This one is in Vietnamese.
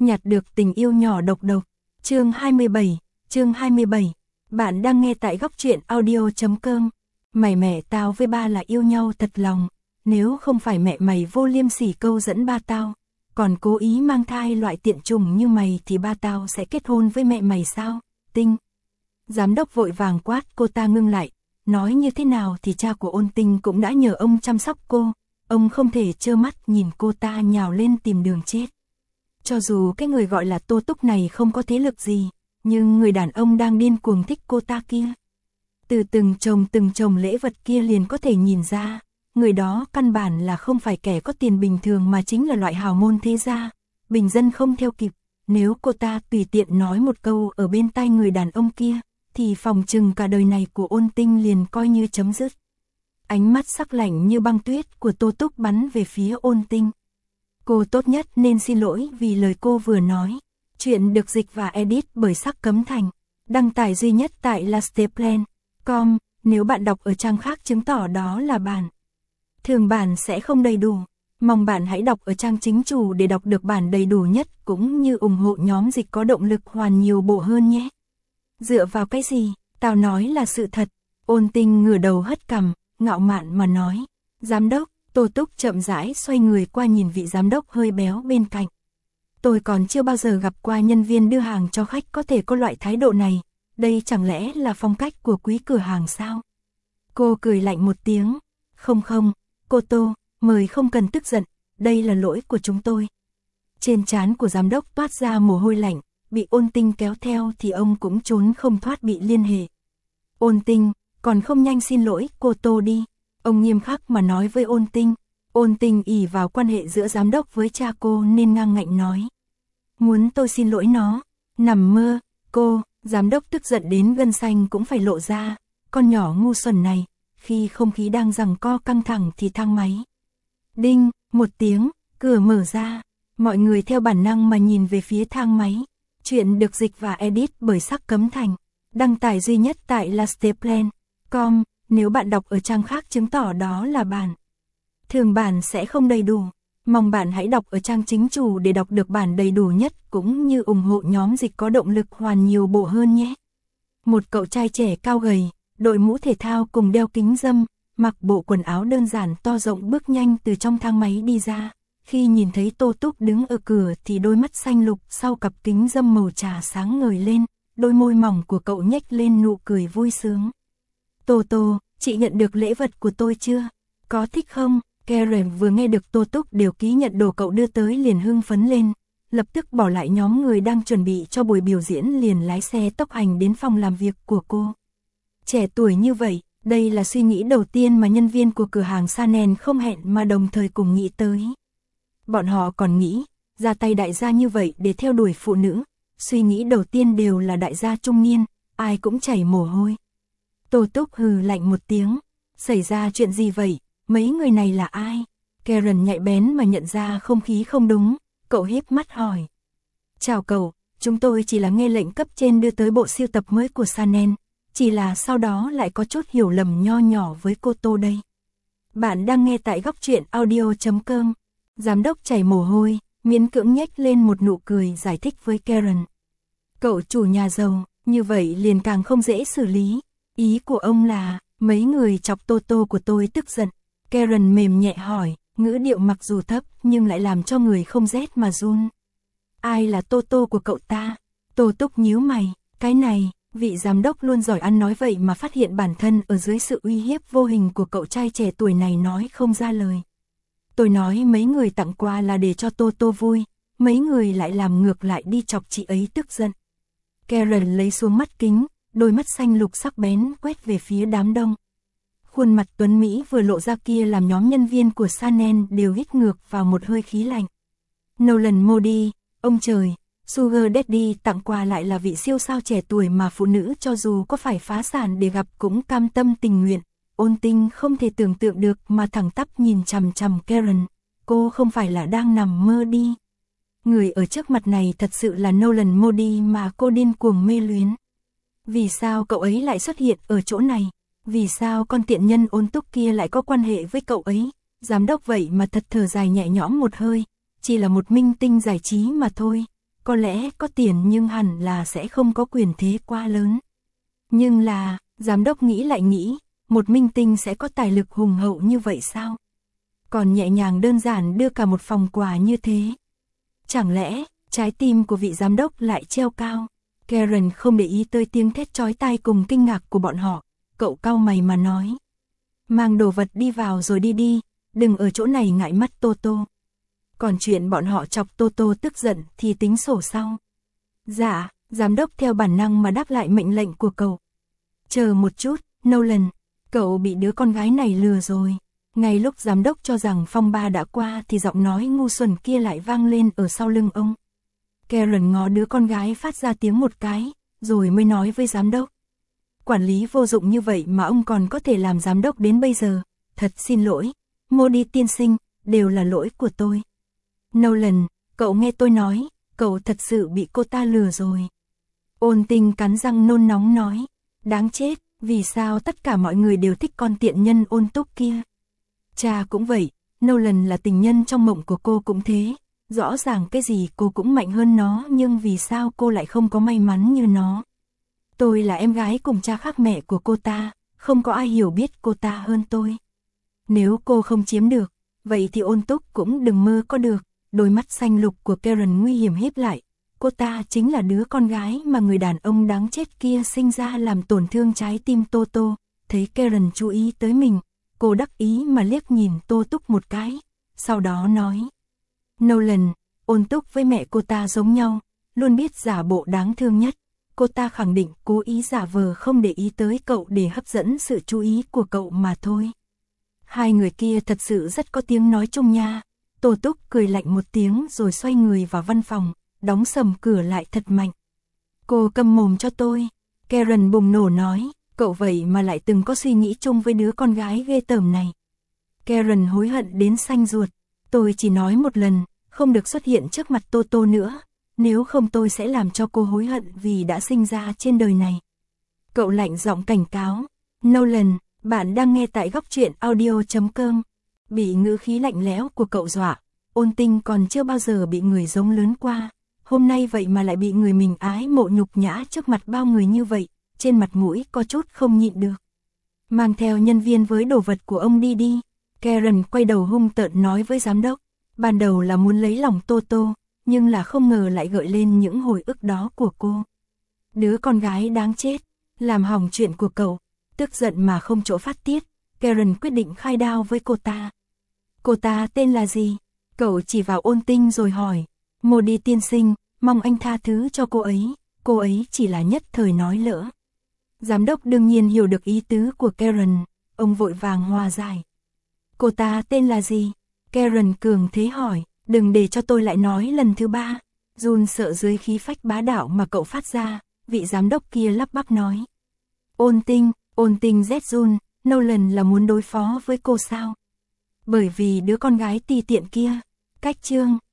nhặt được tình yêu nhỏ độc độc. Chương 27. Bạn đang nghe tại góc truyện audio.com. Mày mẹ tao với ba là yêu nhau thật lòng, nếu không phải mẹ mày vô liêm sỉ câu dẫn ba tao, còn cố ý mang thai loại tiện chủng như mày thì ba tao sẽ kết hôn với mẹ mày sao? Tinh. Giám đốc vội vàng quát cô ta ngưng lại, nói như thế nào thì cha của Ôn Tinh cũng đã nhờ ông chăm sóc cô, ông không thể trơ mắt nhìn cô ta nhào lên tìm đường chết. Cho dù cái người gọi là Tô Túc này không có thế lực gì, nhưng người đàn ông đang điên cuồng thích cô ta kia. Từ từng chồng lễ vật kia liền có thể nhìn ra, người đó căn bản là không phải kẻ có tiền bình thường mà chính là loại hào môn thế gia, bình dân không theo kịp. Nếu cô ta tùy tiện nói một câu ở bên tai người đàn ông kia, thì phòng chừng cả đời này của Ôn Tinh liền coi như chấm dứt. Ánh mắt sắc lạnh như băng tuyết của Tô Túc bắn về phía Ôn Tinh. Cô tốt nhất nên xin lỗi vì lời cô vừa nói. Chuyện được dịch và edit bởi Sắc Cấm Thành. Đăng tải duy nhất tại lasteplan.com. Nếu bạn đọc ở trang khác chứng tỏ đó là bản thường bản sẽ không đầy đủ. Mong bạn hãy đọc ở trang chính chủ để đọc được bản đầy đủ nhất, cũng như ủng hộ nhóm dịch có động lực hoàn nhiều bộ hơn nhé. Dựa vào cái gì? Tao nói là sự thật. Ôn Tinh ngửa đầu hất cằm, ngạo mạn mà nói. Giám đốc. Tô Túc chậm rãi xoay người qua nhìn vị giám đốc hơi béo bên cạnh. Tôi còn chưa bao giờ gặp qua nhân viên đưa hàng cho khách có thể có loại thái độ này. Đây chẳng lẽ là phong cách của quý cửa hàng sao? Cô cười lạnh một tiếng. Không, cô Tô, mời không cần tức giận, đây là lỗi của chúng tôi. Trên trán của giám đốc toát ra mồ hôi lạnh, bị Ôn Tinh kéo theo thì ông cũng trốn không thoát bị liên hệ. Ôn Tinh, còn không nhanh xin lỗi cô Tô đi. Ông nghiêm khắc mà nói với Ôn Tinh. Ôn Tinh ỷ vào quan hệ giữa giám đốc với cha cô nên ngang ngạnh nói. Muốn tôi xin lỗi nó? Nằm mơ, cô. Giám đốc tức giận đến gân xanh cũng phải lộ ra. Con nhỏ ngu xuẩn này, khi không khí đang giằng co căng thẳng thì thang máy. Đinh, một tiếng, cửa mở ra. Mọi người theo bản năng mà nhìn về phía thang máy. Chuyện được dịch và edit bởi Sắc Cấm Thành. Đăng tải duy nhất tại lasteplan.com. Nếu bạn đọc ở trang khác chứng tỏ đó là bản thường bản sẽ không đầy đủ. Mong bạn hãy đọc ở trang chính chủ để đọc được bản đầy đủ nhất, cũng như ủng hộ nhóm dịch có động lực hoàn nhiều bộ hơn nhé. Một cậu trai trẻ cao gầy, đội mũ thể thao cùng đeo kính râm, mặc bộ quần áo đơn giản to rộng bước nhanh từ trong thang máy đi ra. Khi nhìn thấy Tô Túc đứng ở cửa thì đôi mắt xanh lục sau cặp kính râm màu trà sáng ngời lên, đôi môi mỏng của cậu nhếch lên nụ cười vui sướng. Tô, chị nhận được lễ vật của tôi chưa? Có thích không? Karen vừa nghe được Tô Túc đều ký nhận đồ cậu đưa tới liền hưng phấn lên, lập tức bỏ lại nhóm người đang chuẩn bị cho buổi biểu diễn liền lái xe tốc hành đến phòng làm việc của cô. Trẻ tuổi như vậy, đây là suy nghĩ đầu tiên mà nhân viên của cửa hàng Chanel không hẹn mà đồng thời cùng nghĩ tới. Bọn họ còn nghĩ, ra tay đại gia như vậy để theo đuổi phụ nữ, suy nghĩ đầu tiên đều là đại gia trung niên, ai cũng chảy mồ hôi. Tô Túc hừ lạnh một tiếng, xảy ra chuyện gì vậy, mấy người này là ai? Karen nhạy bén mà nhận ra không khí không đúng, cậu híp mắt hỏi. Chào cậu, chúng tôi chỉ là nghe lệnh cấp trên đưa tới bộ sưu tập mới của Chanel, chỉ là sau đó lại có chút hiểu lầm nho nhỏ với cô Tô đây. Bạn đang nghe tại góc truyện audio.com. Giám đốc chảy mồ hôi, miễn cưỡng nhếch lên một nụ cười giải thích với Karen. Cậu chủ nhà giàu, như vậy liền càng không dễ xử lý. Ý của ông là, mấy người chọc Tô của tôi tức giận. Karen mềm nhẹ hỏi, ngữ điệu mặc dù thấp nhưng lại làm cho người không rét mà run. Ai là Tô của cậu ta? Tô Túc nhíu mày, cái này, vị giám đốc luôn giỏi ăn nói vậy mà phát hiện bản thân ở dưới sự uy hiếp vô hình của cậu trai trẻ tuổi này nói không ra lời. Tôi nói mấy người tặng quà là để cho Tô vui, mấy người lại làm ngược lại đi chọc chị ấy tức giận. Karen lấy xuống mắt kính, đôi mắt xanh lục sắc bén quét về phía đám đông. Khuôn mặt tuấn Mỹ vừa lộ ra kia làm nhóm nhân viên của Chanel đều hít ngược vào một hơi khí lạnh. Nolan Modi, ông trời, Sugar Daddy tặng quà lại là vị siêu sao trẻ tuổi mà phụ nữ cho dù có phải phá sản để gặp cũng cam tâm tình nguyện. Ôn Tinh không thể tưởng tượng được mà thẳng tắp nhìn chằm chằm Karen, cô không phải là đang nằm mơ đi. Người ở trước mặt này thật sự là Nolan Modi mà cô điên cuồng mê luyến. Vì sao cậu ấy lại xuất hiện ở chỗ này? Vì sao con tiện nhân Ôn Túc kia lại có quan hệ với cậu ấy? Giám đốc vậy mà thật thở dài nhẹ nhõm một hơi, chỉ là một minh tinh giải trí mà thôi. có lẽ có tiền nhưng hẳn là sẽ không có quyền thế quá lớn. Nhưng là, giám đốc nghĩ lại nghĩ, một minh tinh sẽ có tài lực hùng hậu như vậy sao? Còn nhẹ nhàng đơn giản đưa cả một phòng quà như thế. Chẳng lẽ, trái tim của vị giám đốc lại treo cao? Karen không để ý tới tiếng thét chói tai cùng kinh ngạc của bọn họ, cậu cau mày mà nói. Mang đồ vật đi vào rồi đi đi, đừng ở chỗ này ngại mắt Toto. Còn chuyện bọn họ chọc Toto tức giận thì tính sổ sau. Dạ, giám đốc theo bản năng mà đáp lại mệnh lệnh của cậu. Chờ một chút, Nolan, cậu bị đứa con gái này lừa rồi. Ngay lúc giám đốc cho rằng phong ba đã qua thì giọng nói ngu xuẩn kia lại vang lên ở sau lưng ông. Karen ngó đứa con gái phát ra tiếng một cái, rồi mới nói với giám đốc. Quản lý vô dụng như vậy mà ông còn có thể làm giám đốc đến bây giờ. Thật xin lỗi, Modi tiên sinh, đều là lỗi của tôi. Nolan, cậu nghe tôi nói, cậu thật sự bị cô ta lừa rồi. Ôn Tinh cắn răng nôn nóng nói. Đáng chết, vì sao tất cả mọi người đều thích con tiện nhân Ôn Túc kia? Cha cũng vậy, Nolan là tình nhân trong mộng của cô cũng thế. Rõ ràng cái gì cô cũng mạnh hơn nó, nhưng vì sao cô lại không có may mắn như nó? Tôi là em gái cùng cha khác mẹ của cô ta, không có ai hiểu biết cô ta hơn tôi. Nếu cô không chiếm được, vậy thì Ôn Túc cũng đừng mơ có được. Đôi mắt xanh lục của Karen nguy hiểm híp lại. Cô ta chính là đứa con gái mà người đàn ông đáng chết kia sinh ra làm tổn thương trái tim Toto. Thấy Karen chú ý tới mình, cô đắc ý mà liếc nhìn Tô Túc một cái. Sau đó nói. Nolan, Ôn Túc với mẹ cô ta giống nhau, luôn biết giả bộ đáng thương nhất. Cô ta khẳng định cố ý giả vờ không để ý tới cậu để hấp dẫn sự chú ý của cậu mà thôi. Hai người kia thật sự rất có tiếng nói chung nha. Tô Túc cười lạnh một tiếng rồi xoay người vào văn phòng, đóng sầm cửa lại thật mạnh. Cô câm mồm cho tôi. Karen bùng nổ nói, cậu vậy mà lại từng có suy nghĩ chung với đứa con gái ghê tởm này. Karen hối hận đến xanh ruột. Tôi chỉ nói một lần, không được xuất hiện trước mặt Toto nữa. Nếu không tôi sẽ làm cho cô hối hận vì đã sinh ra trên đời này. Cậu lạnh giọng cảnh cáo. Nolan, bạn đang nghe tại góc truyện audio.com. Bị ngữ khí lạnh lẽo của cậu dọa, Ôn Tinh còn chưa bao giờ bị người giống lớn qua. Hôm nay vậy mà lại bị người mình ái mộ nhục nhã trước mặt bao người như vậy, trên mặt mũi có chút không nhịn được. Mang theo nhân viên với đồ vật của ông đi đi. Karen quay đầu hung tợn nói với giám đốc. Ban đầu là muốn lấy lòng Toto, nhưng là không ngờ lại gợi lên những hồi ức đó của cô. Đứa con gái đáng chết, làm hỏng chuyện của cậu. Tức giận mà không chỗ phát tiết, Karen quyết định khai đao với cô ta. Cô ta tên là gì? Cậu chỉ vào Ôn Tinh rồi hỏi. Modi tiên sinh, mong anh tha thứ cho cô ấy chỉ là nhất thời nói lỡ. Giám đốc đương nhiên hiểu được ý tứ của Karen, ông vội vàng hòa giải. Cô ta tên là gì? Karen cường thế hỏi, đừng để cho tôi lại nói lần thứ ba. Jun sợ dưới khí phách bá đạo mà cậu phát ra, vị giám đốc kia lắp bắp nói. Ôn Tinh Z Jun, Nolan là muốn đối phó với cô sao? Bởi vì đứa con gái ti tiện kia. Cách chương